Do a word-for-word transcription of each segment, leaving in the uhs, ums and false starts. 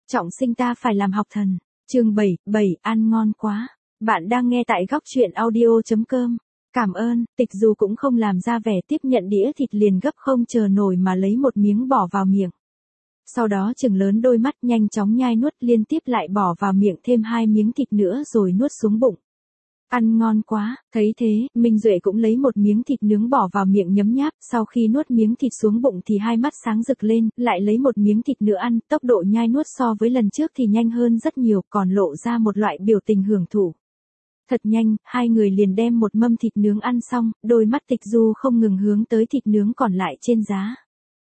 Trọng sinh ta phải làm học thần. Chương bảy, bảy, ăn ngon quá. Bạn đang nghe tại góc truyện audio chấm com. Cảm ơn, Tịch Du cũng không làm ra vẻ tiếp nhận đĩa thịt liền gấp không chờ nổi mà lấy một miếng bỏ vào miệng. Sau đó chừng lớn đôi mắt nhanh chóng nhai nuốt liên tiếp lại bỏ vào miệng thêm hai miếng thịt nữa rồi nuốt xuống bụng. Ăn ngon quá, thấy thế, Minh Duệ cũng lấy một miếng thịt nướng bỏ vào miệng nhấm nháp, sau khi nuốt miếng thịt xuống bụng thì hai mắt sáng rực lên, lại lấy một miếng thịt nữa ăn, tốc độ nhai nuốt so với lần trước thì nhanh hơn rất nhiều, còn lộ ra một loại biểu tình hưởng thụ. Thật nhanh, hai người liền đem một mâm thịt nướng ăn xong, đôi mắt Tịch Du không ngừng hướng tới thịt nướng còn lại trên giá.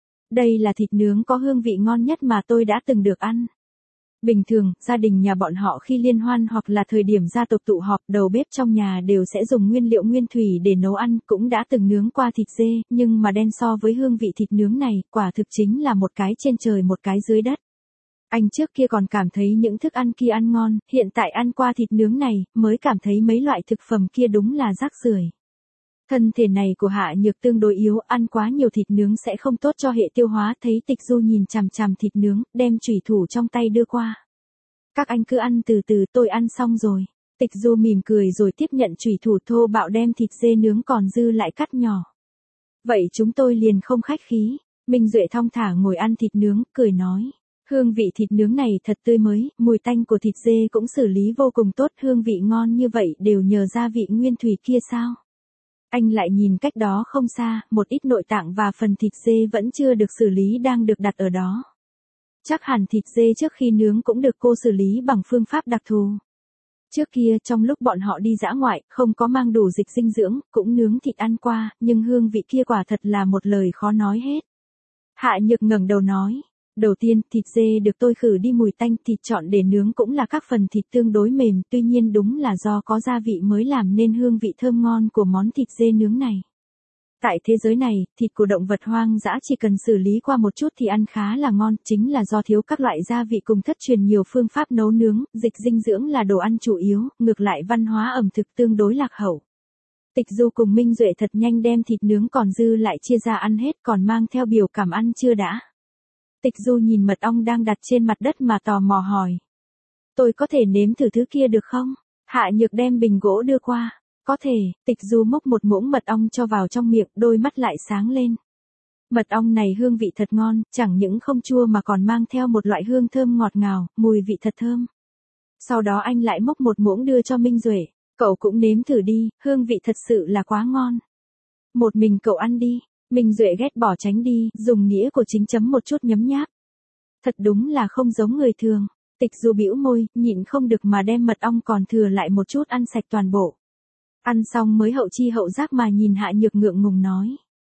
Đây là thịt nướng có hương vị ngon nhất mà tôi đã từng được ăn. Bình thường, gia đình nhà bọn họ khi liên hoan hoặc là thời điểm gia tộc tụ họp, đầu bếp trong nhà đều sẽ dùng nguyên liệu nguyên thủy để nấu ăn, cũng đã từng nướng qua thịt dê, nhưng mà đen so với hương vị thịt nướng này, quả thực chính là một cái trên trời một cái dưới đất. Anh trước kia còn cảm thấy những thức ăn kia ăn ngon, hiện tại ăn qua thịt nướng này, mới cảm thấy mấy loại thực phẩm kia đúng là rác rưởi. Thân thể này của Hạ Nhược tương đối yếu, ăn quá nhiều thịt nướng sẽ không tốt cho hệ tiêu hóa, thấy Tịch Du nhìn chằm chằm thịt nướng, đem chùy thủ trong tay đưa qua. Các anh cứ ăn từ từ, tôi ăn xong rồi. Tịch Du mỉm cười rồi tiếp nhận chùy thủ thô bạo đem thịt dê nướng còn dư lại cắt nhỏ. Vậy chúng tôi liền không khách khí. Minh Duệ thong thả ngồi ăn thịt nướng, cười nói. Hương vị thịt nướng này thật tươi mới, mùi tanh của thịt dê cũng xử lý vô cùng tốt, hương vị ngon như vậy đều nhờ gia vị nguyên thủy kia sao? Anh lại nhìn cách đó không xa, một ít nội tạng và phần thịt dê vẫn chưa được xử lý đang được đặt ở đó. Chắc hẳn thịt dê trước khi nướng cũng được cô xử lý bằng phương pháp đặc thù. Trước kia trong lúc bọn họ đi dã ngoại, không có mang đủ dịch dinh dưỡng, cũng nướng thịt ăn qua, nhưng hương vị kia quả thật là một lời khó nói hết. Hạ Nhược ngẩng đầu nói. Đầu tiên, thịt dê được tôi khử đi mùi tanh, thịt chọn để nướng cũng là các phần thịt tương đối mềm, tuy nhiên đúng là do có gia vị mới làm nên hương vị thơm ngon của món thịt dê nướng này. Tại thế giới này, thịt của động vật hoang dã chỉ cần xử lý qua một chút thì ăn khá là ngon, chính là do thiếu các loại gia vị cùng thất truyền nhiều phương pháp nấu nướng, dịch dinh dưỡng là đồ ăn chủ yếu, ngược lại văn hóa ẩm thực tương đối lạc hậu. Tịch Du cùng Minh Duệ thật nhanh đem thịt nướng còn dư lại chia ra ăn hết, còn mang theo biểu cảm ăn chưa đã. Tịch Du nhìn mật ong đang đặt trên mặt đất mà tò mò hỏi. Tôi có thể nếm thử thứ kia được không? Hạ Nhược đem bình gỗ đưa qua. Có thể, Tịch Du múc một muỗng mật ong cho vào trong miệng, đôi mắt lại sáng lên. Mật ong này hương vị thật ngon, chẳng những không chua mà còn mang theo một loại hương thơm ngọt ngào, mùi vị thật thơm. Sau đó anh lại múc một muỗng đưa cho Minh Duệ. Cậu cũng nếm thử đi, hương vị thật sự là quá ngon. Một mình cậu ăn đi. Minh Duệ ghét bỏ tránh đi, dùng nĩa của chính chấm một chút nhấm nháp. Thật đúng là không giống người thường. Tịch Du bĩu môi, nhịn không được mà đem mật ong còn thừa lại một chút ăn sạch toàn bộ. Ăn xong mới hậu chi hậu giác mà nhìn Hạ Nhược ngượng ngùng nói.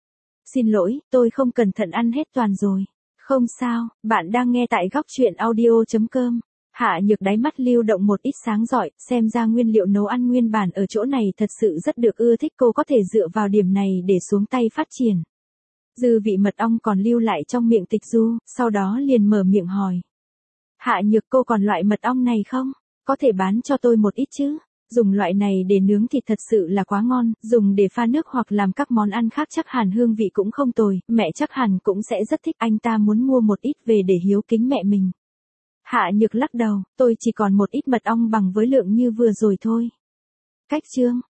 Xin lỗi, tôi không cẩn thận ăn hết toàn rồi. Không sao, bạn đang nghe tại góc truyện audio chấm com. Hạ Nhược đáy mắt lưu động một ít sáng rọi, xem ra nguyên liệu nấu ăn nguyên bản ở chỗ này thật sự rất được ưa thích, cô có thể dựa vào điểm này để xuống tay phát triển. Dư vị mật ong còn lưu lại trong miệng Tịch Du, sau đó liền mở miệng hỏi. Hạ Nhược, cô còn loại mật ong này không? Có thể bán cho tôi một ít chứ? Dùng loại này để nướng thịt thật sự là quá ngon, dùng để pha nước hoặc làm các món ăn khác chắc hẳn hương vị cũng không tồi, mẹ chắc hẳn cũng sẽ rất thích, anh ta muốn mua một ít về để hiếu kính mẹ mình. Hạ Nhược lắc đầu, tôi chỉ còn một ít mật ong bằng với lượng như vừa rồi thôi. Cách chương,